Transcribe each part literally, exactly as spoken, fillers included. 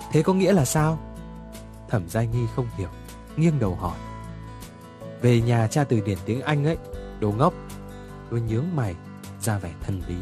Thế có nghĩa là sao? Thẩm Giai Nghi không hiểu, nghiêng đầu hỏi. Về nhà tra từ điển tiếng Anh ấy, đồ ngốc. Tôi nhướng mày, ra vẻ thần bí.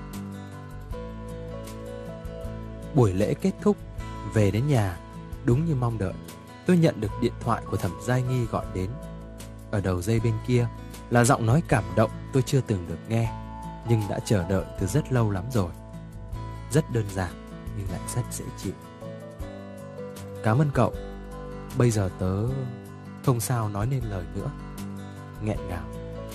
Buổi lễ kết thúc, về đến nhà, đúng như mong đợi, tôi nhận được điện thoại của Thẩm Giai Nghi gọi đến. Ở đầu dây bên kia là giọng nói cảm động tôi chưa từng được nghe, nhưng đã chờ đợi từ rất lâu lắm rồi. Rất đơn giản nhưng lại rất dễ chịu. Cảm ơn cậu. Bây giờ tớ không sao nói nên lời nữa. Nghẹn ngào.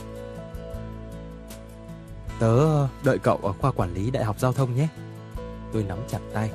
Tớ đợi cậu ở khoa quản lý Đại học Giao thông nhé. Tôi nắm chặt tay.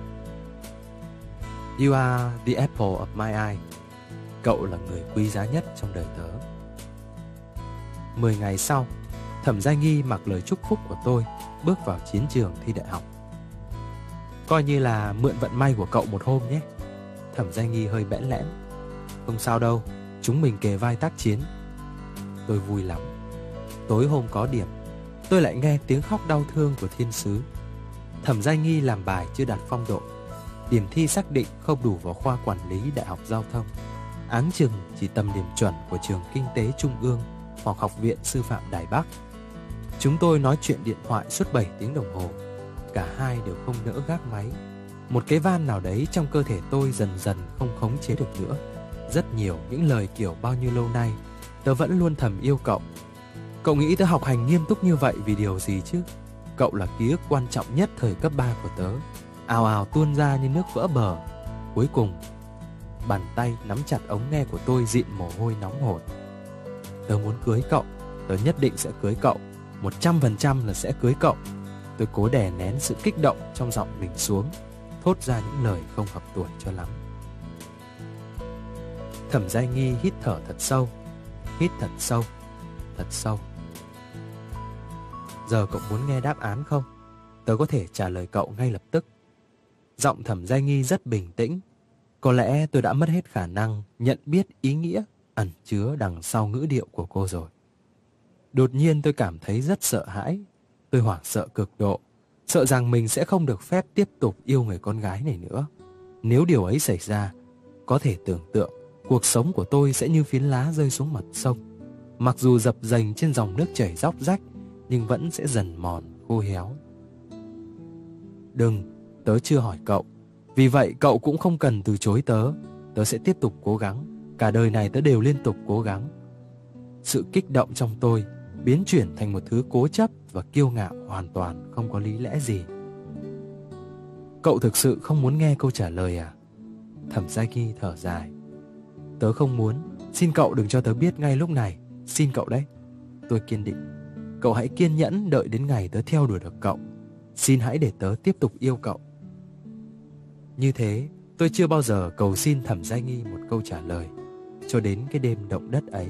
You are the apple of my eye. Cậu là người quý giá nhất trong đời tớ. Mười ngày sau, Thẩm Giai Nghi mặc lời chúc phúc của tôi, bước vào chiến trường thi đại học. Coi như là mượn vận may của cậu một hôm nhé. Thẩm Giai Nghi hơi bẽn lẽn. Không sao đâu, chúng mình kề vai tác chiến. Tôi vui lắm. Tối hôm có điểm, tôi lại nghe tiếng khóc đau thương của thiên sứ. Thẩm Giai Nghi làm bài chưa đạt phong độ. Điểm thi xác định không đủ vào khoa quản lý Đại học Giao thông. Áng chừng chỉ tầm điểm chuẩn của trường Kinh tế Trung ương hoặc Học viện Sư phạm Đài Bắc. Chúng tôi nói chuyện điện thoại suốt bảy tiếng đồng hồ. Cả hai đều không nỡ gác máy. Một cái van nào đấy trong cơ thể tôi dần dần không khống chế được nữa. Rất nhiều những lời kiểu bao nhiêu lâu nay tớ vẫn luôn thầm yêu cậu. Cậu nghĩ tớ học hành nghiêm túc như vậy vì điều gì chứ? Cậu là ký ức quan trọng nhất thời cấp ba của tớ, ào ào tuôn ra như nước vỡ bờ. Cuối cùng, bàn tay nắm chặt ống nghe của tôi dịn mồ hôi nóng hổi. Tớ muốn cưới cậu, tớ nhất định sẽ cưới cậu, một trăm phần trăm là sẽ cưới cậu. Tôi cố đè nén sự kích động trong giọng mình xuống, thốt ra những lời không hợp tuổi cho lắm. Thẩm Giai Nghi hít thở thật sâu, hít thật sâu, thật sâu. Giờ cậu muốn nghe đáp án không? Tớ có thể trả lời cậu ngay lập tức. Giọng Thẩm Giai Nghi rất bình tĩnh. Có lẽ tôi đã mất hết khả năng nhận biết ý nghĩa ẩn chứa đằng sau ngữ điệu của cô rồi. Đột nhiên tôi cảm thấy rất sợ hãi. Tôi hoảng sợ cực độ, sợ rằng mình sẽ không được phép tiếp tục yêu người con gái này nữa. Nếu điều ấy xảy ra, có thể tưởng tượng cuộc sống của tôi sẽ như phiến lá rơi xuống mặt sông. Mặc dù dập dềnh trên dòng nước chảy róc rách, nhưng vẫn sẽ dần mòn, khô héo. Đừng, tớ chưa hỏi cậu. Vì vậy cậu cũng không cần từ chối tớ. Tớ sẽ tiếp tục cố gắng. Cả đời này tớ đều liên tục cố gắng. Sự kích động trong tôi biến chuyển thành một thứ cố chấp và kiêu ngạo hoàn toàn không có lý lẽ gì. Cậu thực sự không muốn nghe câu trả lời à? Thẩm Giai Nghi thở dài. Tớ không muốn. Xin cậu đừng cho tớ biết ngay lúc này. Xin cậu đấy. Tôi kiên định. Cậu hãy kiên nhẫn đợi đến ngày tớ theo đuổi được cậu. Xin hãy để tớ tiếp tục yêu cậu. Như thế, tôi chưa bao giờ cầu xin Thẩm Giai Nghi một câu trả lời, cho đến cái đêm động đất ấy.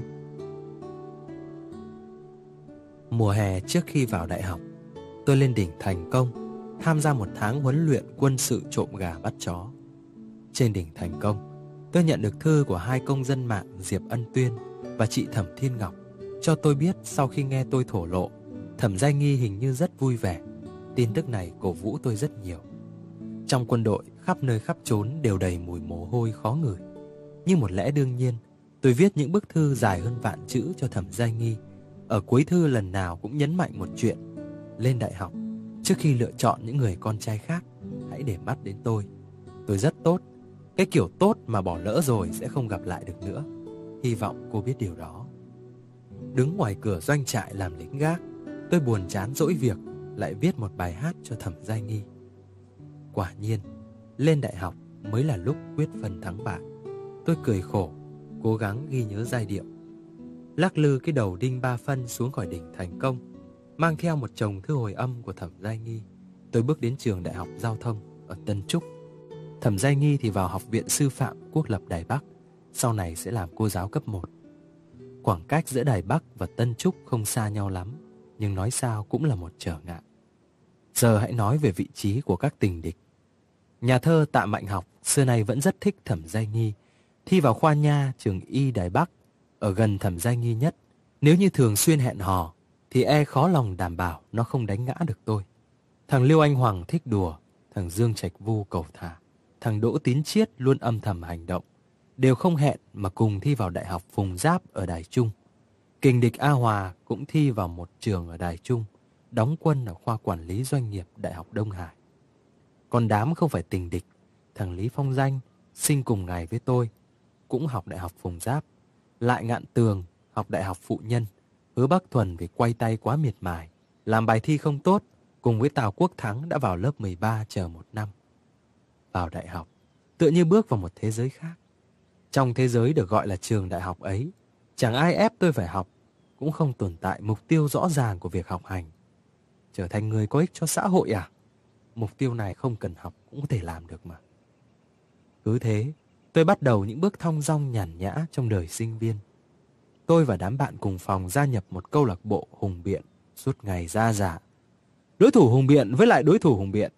Mùa hè trước khi vào đại học, tôi lên đỉnh Thành Công, tham gia một tháng huấn luyện quân sự trộm gà bắt chó. Trên đỉnh Thành Công, tôi nhận được thư của hai công dân mạng Diệp Ân Tuyên và chị Thẩm Thiên Ngọc, cho tôi biết sau khi nghe tôi thổ lộ, Thẩm Giai Nghi hình như rất vui vẻ. Tin tức này cổ vũ tôi rất nhiều. Trong quân đội, khắp nơi khắp chốn đều đầy mùi mồ hôi khó ngửi. Như một lẽ đương nhiên, tôi viết những bức thư dài hơn vạn chữ cho Thẩm Giai Nghi. Ở cuối thư lần nào cũng nhấn mạnh một chuyện: lên đại học, trước khi lựa chọn những người con trai khác, hãy để mắt đến tôi. Tôi rất tốt, cái kiểu tốt mà bỏ lỡ rồi sẽ không gặp lại được nữa. Hy vọng cô biết điều đó. Đứng ngoài cửa doanh trại làm lính gác, tôi buồn chán dỗi việc, lại viết một bài hát cho Thẩm Giai Nghi. Quả nhiên, lên đại học mới là lúc quyết phân thắng bại. Tôi cười khổ, cố gắng ghi nhớ giai điệu. Lắc lư cái đầu đinh ba phân xuống khỏi đỉnh Thành Công, mang theo một chồng thư hồi âm của Thẩm Giai Nghi. Tôi bước đến trường Đại học Giao thông ở Tân Trúc. Thẩm Giai Nghi thì vào Học viện Sư phạm Quốc lập Đài Bắc, sau này sẽ làm cô giáo cấp một. Khoảng cách giữa Đài Bắc và Tân Trúc không xa nhau lắm, nhưng nói sao cũng là một trở ngại. Giờ hãy nói về vị trí của các tình địch. Nhà thơ Tạ Mạnh Học xưa nay vẫn rất thích Thẩm Giai Nghi, thi vào khoa nha trường Y Đài Bắc, ở gần Thẩm Giai Nghi nhất. Nếu như thường xuyên hẹn hò thì e khó lòng đảm bảo nó không đánh ngã được tôi. Thằng Liêu Anh Hoàng thích đùa, thằng Dương Trạch Vu cầu thả. thằng Đỗ Tín Chiết luôn âm thầm hành động, đều không hẹn mà cùng thi vào Đại học Phùng Giáp ở Đài Trung. Kình địch A Hòa cũng thi vào một trường ở Đài Trung, đóng quân ở khoa quản lý doanh nghiệp Đại học Đông Hải. Còn đám không phải tình địch, thằng Lý Phong Danh sinh cùng ngày với tôi, cũng học Đại học Phùng Giáp. Lại Ngạn Tường học Đại học Phụ Nhân. Hứa Bắc Thuần vì quay tay quá miệt mài, làm bài thi không tốt, cùng với Tào Quốc Thắng đã vào lớp mười ba chờ một năm. Vào đại học, tựa như bước vào một thế giới khác. Trong thế giới được gọi là trường đại học ấy, chẳng ai ép tôi phải học, cũng không tồn tại mục tiêu rõ ràng của việc học hành. Trở thành người có ích cho xã hội à? Mục tiêu này không cần học cũng có thể làm được mà. Cứ thế, tôi bắt đầu những bước thong dong nhàn nhã trong đời sinh viên. Tôi và đám bạn cùng phòng gia nhập một câu lạc bộ hùng biện, suốt ngày ra giả. Đối thủ hùng biện với lại đối thủ hùng biện.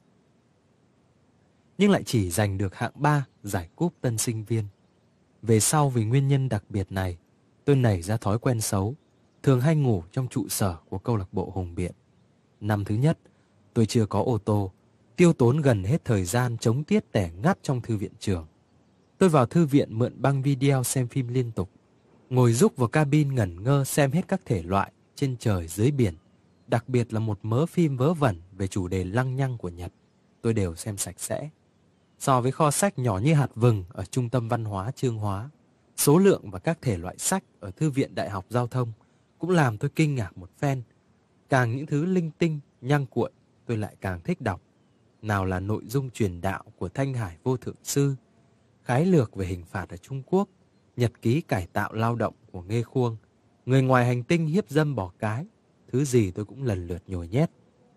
Nhưng lại chỉ giành được hạng ba giải cúp tân sinh viên. Về sau vì nguyên nhân đặc biệt này, tôi nảy ra thói quen xấu, thường hay ngủ trong trụ sở của câu lạc bộ hùng biện. Năm thứ nhất, tôi chưa có ô tô, tiêu tốn gần hết thời gian chống tiết tẻ ngắt trong thư viện trường. Tôi vào thư viện mượn băng video xem phim liên tục, ngồi rúc vào cabin ngẩn ngơ xem hết các thể loại trên trời dưới biển, đặc biệt là một mớ phim vớ vẩn về chủ đề lăng nhăng của Nhật, tôi đều xem sạch sẽ. So với kho sách nhỏ như hạt vừng ở Trung tâm Văn hóa Chương Hóa, số lượng và các thể loại sách ở Thư viện Đại học Giao thông cũng làm tôi kinh ngạc một phen. Càng những thứ linh tinh, nhăng cuội, tôi lại càng thích đọc. Nào là nội dung truyền đạo của Thanh Hải Vô Thượng Sư, khái lược về hình phạt ở Trung Quốc, nhật ký cải tạo lao động của Nghê Khuông, người ngoài hành tinh hiếp dâm bò cái, thứ gì tôi cũng lần lượt nhồi nhét.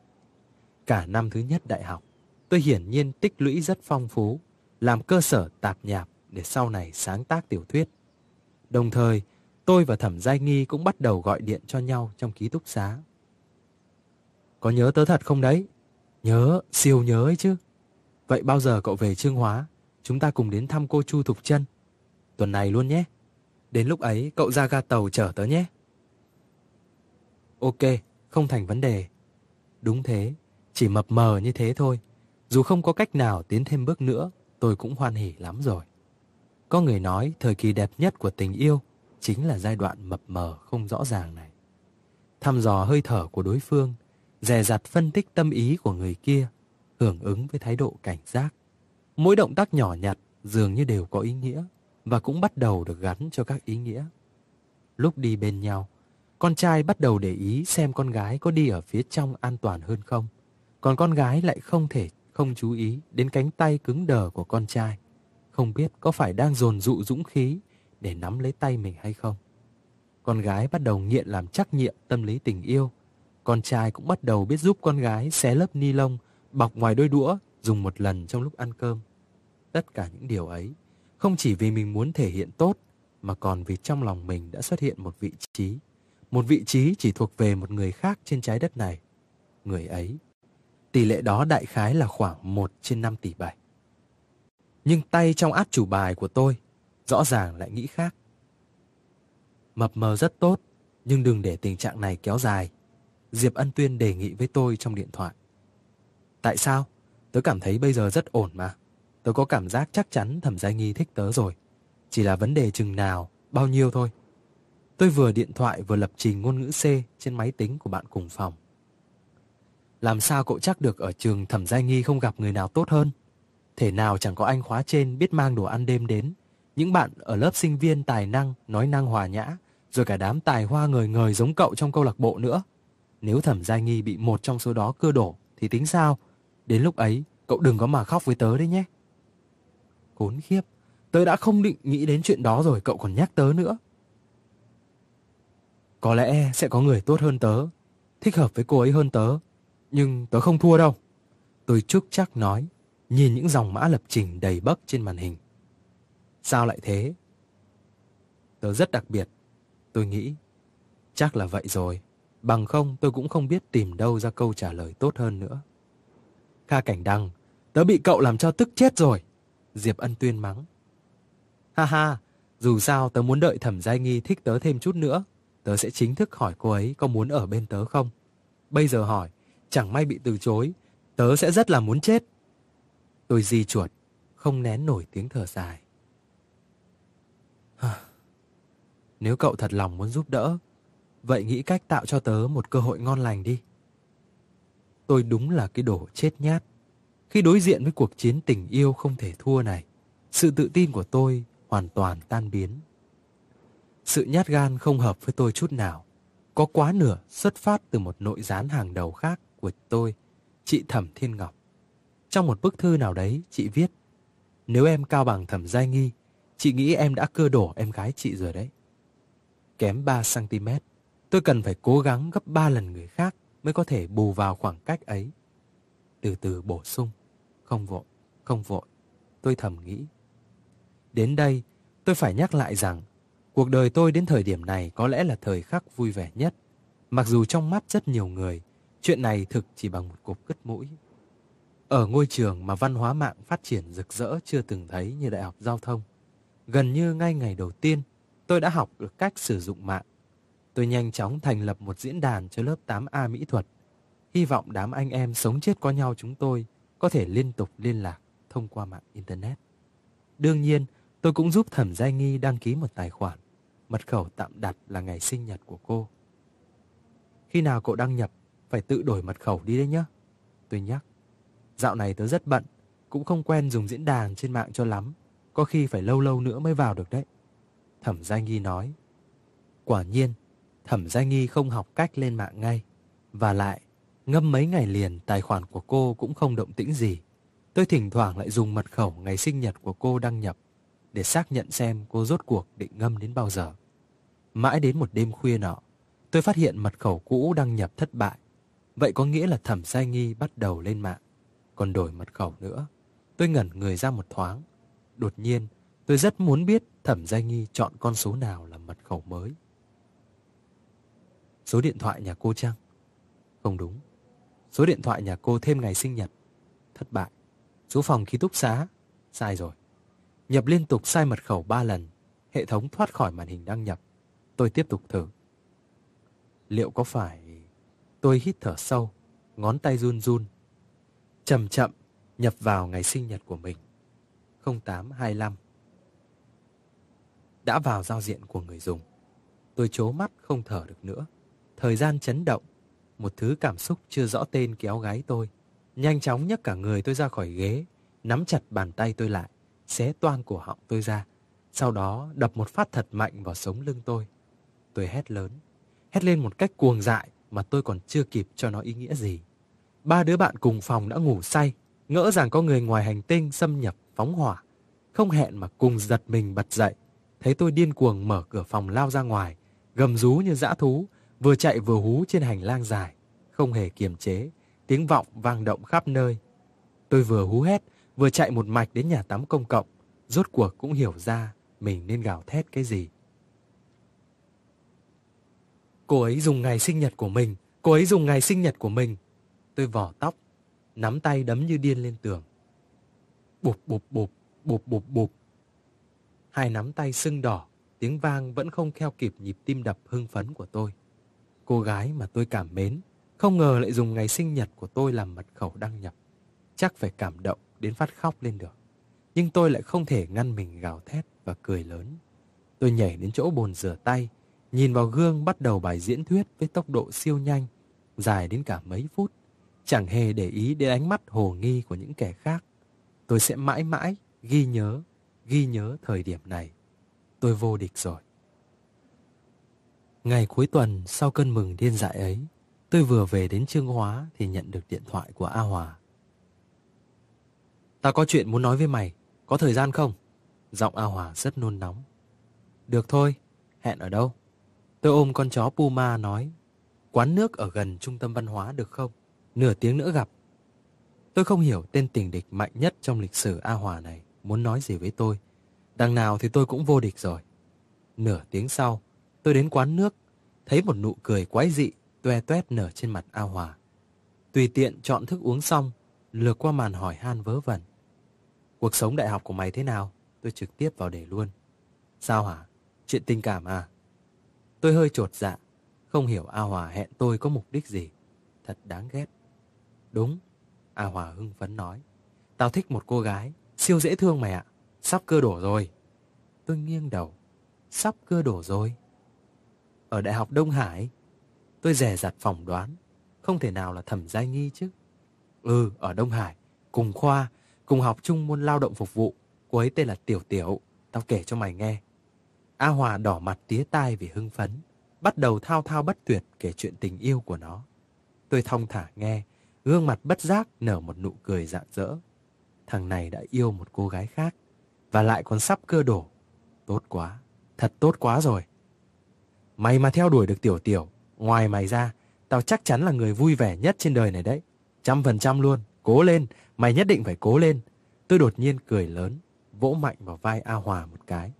Cả năm thứ nhất đại học, tôi hiển nhiên tích lũy rất phong phú, làm cơ sở tạp nhạp để sau này sáng tác tiểu thuyết. Đồng thời, tôi và Thẩm Giai Nghi cũng bắt đầu gọi điện cho nhau trong ký túc xá. Có nhớ tớ thật không đấy? Nhớ, siêu nhớ ấy chứ. Vậy bao giờ cậu về Chương Hóa, chúng ta cùng đến thăm cô Chu Thục Chân? Tuần này luôn nhé. Đến lúc ấy cậu ra ga tàu chở tớ nhé. Ok, không thành vấn đề. Đúng thế, chỉ mập mờ như thế thôi. Dù không có cách nào tiến thêm bước nữa, tôi cũng hoan hỉ lắm rồi. Có người nói thời kỳ đẹp nhất của tình yêu chính là giai đoạn mập mờ không rõ ràng này. Thăm dò hơi thở của đối phương, dè dặt phân tích tâm ý của người kia, hưởng ứng với thái độ cảnh giác. Mỗi động tác nhỏ nhặt dường như đều có ý nghĩa và cũng bắt đầu được gắn cho các ý nghĩa. Lúc đi bên nhau, con trai bắt đầu để ý xem con gái có đi ở phía trong an toàn hơn không, còn con gái lại không thể không chú ý đến cánh tay cứng đờ của con trai, không biết có phải đang dồn dụ dũng khí để nắm lấy tay mình hay không. Con gái bắt đầu nghiện làm trắc nghiệm tâm lý tình yêu, con trai cũng bắt đầu biết giúp con gái xé lớp ni lông bọc ngoài đôi đũa dùng một lần trong lúc ăn cơm. Tất cả những điều ấy không chỉ vì mình muốn thể hiện tốt, mà còn vì trong lòng mình đã xuất hiện một vị trí, một vị trí chỉ thuộc về một người khác trên trái đất này. Người ấy, tỷ lệ đó đại khái là khoảng một trên năm tỷ bảy. Nhưng tay trong át chủ bài của tôi rõ ràng lại nghĩ khác. Mập mờ rất tốt, nhưng đừng để tình trạng này kéo dài, Diệp Ân Tuyên đề nghị với tôi trong điện thoại. Tại sao? Tớ cảm thấy bây giờ rất ổn mà. Tớ có cảm giác chắc chắn Thẩm Giai Nghi thích tớ rồi. Chỉ là vấn đề chừng nào, bao nhiêu thôi. Tôi vừa điện thoại vừa lập trình ngôn ngữ C trên máy tính của bạn cùng phòng. Làm sao cậu chắc được ở trường Thẩm Giai Nghi không gặp người nào tốt hơn? Thể nào chẳng có anh khóa trên biết mang đồ ăn đêm đến. Những bạn ở lớp sinh viên tài năng, nói năng hòa nhã, rồi cả đám tài hoa ngời ngời giống cậu trong câu lạc bộ nữa. Nếu Thẩm Giai Nghi bị một trong số đó cưa đổ thì tính sao? Đến lúc ấy, cậu đừng có mà khóc với tớ đấy nhé. Khốn khiếp, tớ đã không định nghĩ đến chuyện đó rồi, cậu còn nhắc tớ nữa. Có lẽ sẽ có người tốt hơn tớ, thích hợp với cô ấy hơn tớ, nhưng tớ không thua đâu. Tôi chúc chắc nói, nhìn những dòng mã lập trình đầy bấc trên màn hình. Sao lại thế? Tớ rất đặc biệt, tôi nghĩ. Chắc là vậy rồi, bằng không tôi cũng không biết tìm đâu ra câu trả lời tốt hơn nữa. Kha Cảnh Đăng, tớ bị cậu làm cho tức chết rồi. Diệp Ân Tuyên mắng. Ha ha, dù sao tớ muốn đợi Thẩm Giai Nghi thích tớ thêm chút nữa, tớ sẽ chính thức hỏi cô ấy có muốn ở bên tớ không. Bây giờ hỏi, chẳng may bị từ chối, tớ sẽ rất là muốn chết. Tôi di chuột, không nén nổi tiếng thở dài. Nếu cậu thật lòng muốn giúp đỡ, vậy nghĩ cách tạo cho tớ một cơ hội ngon lành đi. Tôi đúng là cái đồ chết nhát. Khi đối diện với cuộc chiến tình yêu không thể thua này, sự tự tin của tôi hoàn toàn tan biến. Sự nhát gan không hợp với tôi chút nào. Có quá nửa xuất phát từ một nội gián hàng đầu khác của tôi, chị Thẩm Thiên Ngọc. Trong một bức thư nào đấy, chị viết: nếu em cao bằng Thẩm Giai Nghi, chị nghĩ em đã cưa đổ em gái chị rồi đấy. Kém ba xăng-ti-mét, tôi cần phải cố gắng gấp ba lần người khác mới có thể bù vào khoảng cách ấy. Từ từ bổ sung, không vội, không vội, tôi thầm nghĩ. Đến đây, tôi phải nhắc lại rằng, cuộc đời tôi đến thời điểm này có lẽ là thời khắc vui vẻ nhất. Mặc dù trong mắt rất nhiều người, chuyện này thực chỉ bằng một cục cứt mũi. Ở ngôi trường mà văn hóa mạng phát triển rực rỡ chưa từng thấy như Đại học Giao thông, gần như ngay ngày đầu tiên, tôi đã học được cách sử dụng mạng. Tôi nhanh chóng thành lập một diễn đàn cho lớp tám A mỹ thuật. Hy vọng đám anh em sống chết có nhau chúng tôi có thể liên tục liên lạc thông qua mạng Internet. Đương nhiên, tôi cũng giúp Thẩm Giai Nghi đăng ký một tài khoản. Mật khẩu tạm đặt là ngày sinh nhật của cô. Khi nào cậu đăng nhập, phải tự đổi mật khẩu đi đấy nhé. Tôi nhắc. Dạo này tớ rất bận, cũng không quen dùng diễn đàn trên mạng cho lắm. Có khi phải lâu lâu nữa mới vào được đấy. Thẩm Giai Nghi nói. Quả nhiên, Thẩm Giai Nghi không học cách lên mạng ngay. Và lại, ngâm mấy ngày liền tài khoản của cô cũng không động tĩnh gì. Tôi thỉnh thoảng lại dùng mật khẩu ngày sinh nhật của cô đăng nhập để xác nhận xem cô rốt cuộc định ngâm đến bao giờ. Mãi đến một đêm khuya nọ, tôi phát hiện mật khẩu cũ đăng nhập thất bại. Vậy có nghĩa là Thẩm Giai Nghi bắt đầu lên mạng, còn đổi mật khẩu nữa. Tôi ngẩn người ra một thoáng. Đột nhiên, tôi rất muốn biết Thẩm Giai Nghi chọn con số nào là mật khẩu mới. Số điện thoại nhà cô chăng? Không đúng. Số điện thoại nhà cô thêm ngày sinh nhật. Thất bại. Số phòng ký túc xá. Sai rồi. Nhập liên tục sai mật khẩu ba lần. Hệ thống thoát khỏi màn hình đăng nhập. Tôi tiếp tục thử. Liệu có phải... Tôi hít thở sâu, ngón tay run run. Chậm chậm nhập vào ngày sinh nhật của mình. không tám hai lăm. Đã vào giao diện của người dùng. Tôi trố mắt không thở được nữa. Thời gian chấn động. Một thứ cảm xúc chưa rõ tên kéo gáy tôi. Nhanh chóng nhấc cả người tôi ra khỏi ghế, nắm chặt bàn tay tôi lại, xé toang cổ họng tôi ra. Sau đó đập một phát thật mạnh vào sống lưng tôi. Tôi hét lớn. Hét lên một cách cuồng dại mà tôi còn chưa kịp cho nó ý nghĩa gì. Ba đứa bạn cùng phòng đã ngủ say, ngỡ rằng có người ngoài hành tinh xâm nhập phóng hỏa. Không hẹn mà cùng giật mình bật dậy. Thấy tôi điên cuồng mở cửa phòng lao ra ngoài, gầm rú như dã thú, vừa chạy vừa hú trên hành lang dài, không hề kiềm chế, tiếng vọng vang động khắp nơi. Tôi vừa hú hét, vừa chạy một mạch đến nhà tắm công cộng, rốt cuộc cũng hiểu ra mình nên gào thét cái gì. Cô ấy dùng ngày sinh nhật của mình, cô ấy dùng ngày sinh nhật của mình. Tôi vò tóc, nắm tay đấm như điên lên tường. Bụp bụp bụp, bụp bụp bụp. Hai nắm tay sưng đỏ, tiếng vang vẫn không theo kịp nhịp tim đập hưng phấn của tôi. Cô gái mà tôi cảm mến, không ngờ lại dùng ngày sinh nhật của tôi làm mật khẩu đăng nhập. Chắc phải cảm động đến phát khóc lên được. Nhưng tôi lại không thể ngăn mình gào thét và cười lớn. Tôi nhảy đến chỗ bồn rửa tay, nhìn vào gương bắt đầu bài diễn thuyết với tốc độ siêu nhanh, dài đến cả mấy phút. Chẳng hề để ý đến ánh mắt hồ nghi của những kẻ khác. Tôi sẽ mãi mãi ghi nhớ, ghi nhớ thời điểm này. Tôi vô địch rồi. Ngày cuối tuần sau cơn mừng điên dại ấy, tôi vừa về đến Chương Hóa thì nhận được điện thoại của A Hòa. Tao có chuyện muốn nói với mày, có thời gian không? Giọng A Hòa rất nôn nóng. Được thôi, hẹn ở đâu? Tôi ôm con chó Puma nói, quán nước ở gần trung tâm văn hóa được không? Nửa tiếng nữa gặp. Tôi không hiểu tên tình địch mạnh nhất trong lịch sử A Hòa này muốn nói gì với tôi. Đằng nào thì tôi cũng vô địch rồi. Nửa tiếng sau, tôi đến quán nước, thấy một nụ cười quái dị toe toét nở trên mặt A Hòa. Tùy tiện chọn thức uống xong, lược qua màn hỏi han vớ vẩn. Cuộc sống đại học của mày thế nào? Tôi trực tiếp vào đề luôn. Sao hả? Chuyện tình cảm à? Tôi hơi chột dạ, không hiểu A Hòa hẹn tôi có mục đích gì. Thật đáng ghét. Đúng, A Hòa hưng phấn nói. Tao thích một cô gái, Siêu dễ thương mày ạ. Sắp cưa đổ rồi. Tôi nghiêng đầu. Sắp cưa đổ rồi? Ở Đại học Đông Hải? Tôi dè dặt phỏng đoán. Không thể nào là Thẩm Giai Nghi chứ. Ừ, ở Đông Hải. Cùng khoa, cùng học chung môn lao động phục vụ. Cô ấy tên là Tiểu Tiểu. Tao kể cho mày nghe. A Hòa đỏ mặt tía tai vì hưng phấn, bắt đầu thao thao bất tuyệt kể chuyện tình yêu của nó. Tôi thong thả nghe, gương mặt bất giác nở một nụ cười rạng rỡ. Thằng này đã yêu một cô gái khác, và lại còn sắp cưa đổ. Tốt quá, thật tốt quá rồi. Mày mà theo đuổi được Tiểu Tiểu, ngoài mày ra, tao chắc chắn là người vui vẻ nhất trên đời này đấy. Trăm phần trăm luôn, cố lên, mày nhất định phải cố lên. Tôi đột nhiên cười lớn, vỗ mạnh vào vai A Hòa một cái.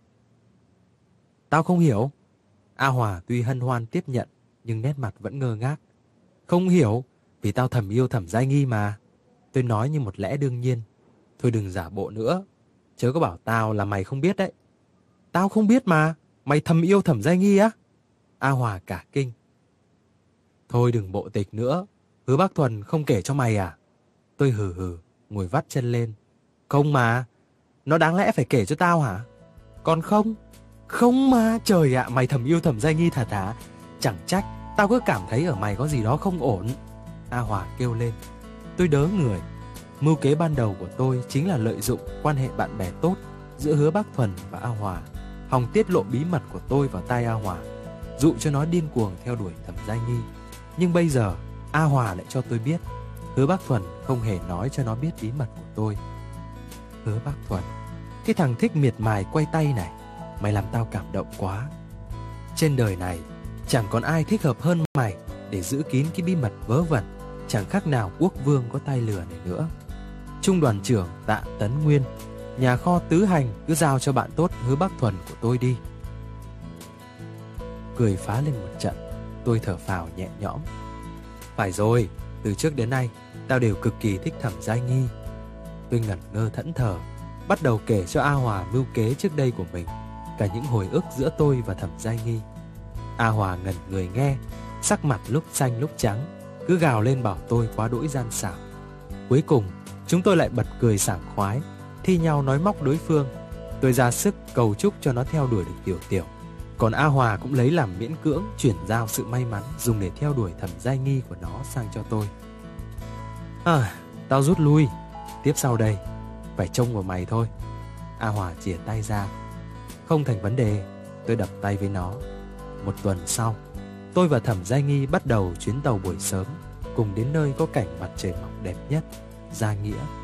Tao không hiểu. A Hòa tuy hân hoan tiếp nhận, nhưng nét mặt vẫn ngơ ngác. Không hiểu, vì tao thầm yêu Thẩm Giai Nghi mà. Tôi nói như một lẽ đương nhiên. Thôi đừng giả bộ nữa. Chớ có bảo tao là mày không biết đấy. Tao không biết mà. Mày thầm yêu Thẩm Giai Nghi á? A Hòa cả kinh. Thôi đừng bộ tịch nữa. Hứa Bác Thuần không kể cho mày à? Tôi hừ hừ, ngồi vắt chân lên. Không mà. Nó đáng lẽ phải kể cho tao hả? Còn không? Không mà, trời ạ, mày thầm yêu Thẩm Giai Nghi thật hả? Chẳng trách, tao cứ cảm thấy ở mày có gì đó không ổn. A Hòa kêu lên. Tôi đớ người. Mưu kế ban đầu của tôi chính là lợi dụng quan hệ bạn bè tốt giữa Hứa Bác Thuần và A Hòa, hòng tiết lộ bí mật của tôi vào tai A Hòa, dụ cho nó điên cuồng theo đuổi Thẩm Giai Nghi. Nhưng bây giờ, A Hòa lại cho tôi biết Hứa Bác Thuần không hề nói cho nó biết bí mật của tôi. Hứa Bác Thuần, cái thằng thích miệt mài quay tay này, mày làm tao cảm động quá. Trên đời này chẳng còn ai thích hợp hơn mày để giữ kín cái bí mật vớ vẩn, chẳng khác nào quốc vương có tay lừa này nữa. Trung đoàn trưởng Tạ Tấn Nguyên, nhà kho tứ hành cứ giao cho bạn tốt Hứa Bác Thuần của tôi đi. Cười phá lên một trận, tôi thở phào nhẹ nhõm. Phải rồi, từ trước đến nay tao đều cực kỳ thích Thẩm Giai Nghi. Tôi ngẩn ngơ thẫn thờ, bắt đầu kể cho A Hòa mưu kế trước đây của mình, cả những hồi ức giữa tôi và Thẩm Giai Nghi. A Hòa ngẩn người nghe, sắc mặt lúc xanh lúc trắng, cứ gào lên bảo tôi quá đỗi gian xảo. Cuối cùng, chúng tôi lại bật cười sảng khoái, thi nhau nói móc đối phương. Tôi ra sức cầu chúc cho nó theo đuổi được Tiểu Tiểu, còn A Hòa cũng lấy làm miễn cưỡng chuyển giao sự may mắn dùng để theo đuổi Thẩm Giai Nghi của nó sang cho tôi. À, tao rút lui, tiếp sau đây phải trông vào mày thôi. A Hòa chìa tay ra. Không thành vấn đề, tôi đập tay với nó. Một tuần sau, tôi và Thẩm Giai Nghi bắt đầu chuyến tàu buổi sớm, cùng đến nơi có cảnh mặt trời mọc đẹp nhất, Gia Nghĩa.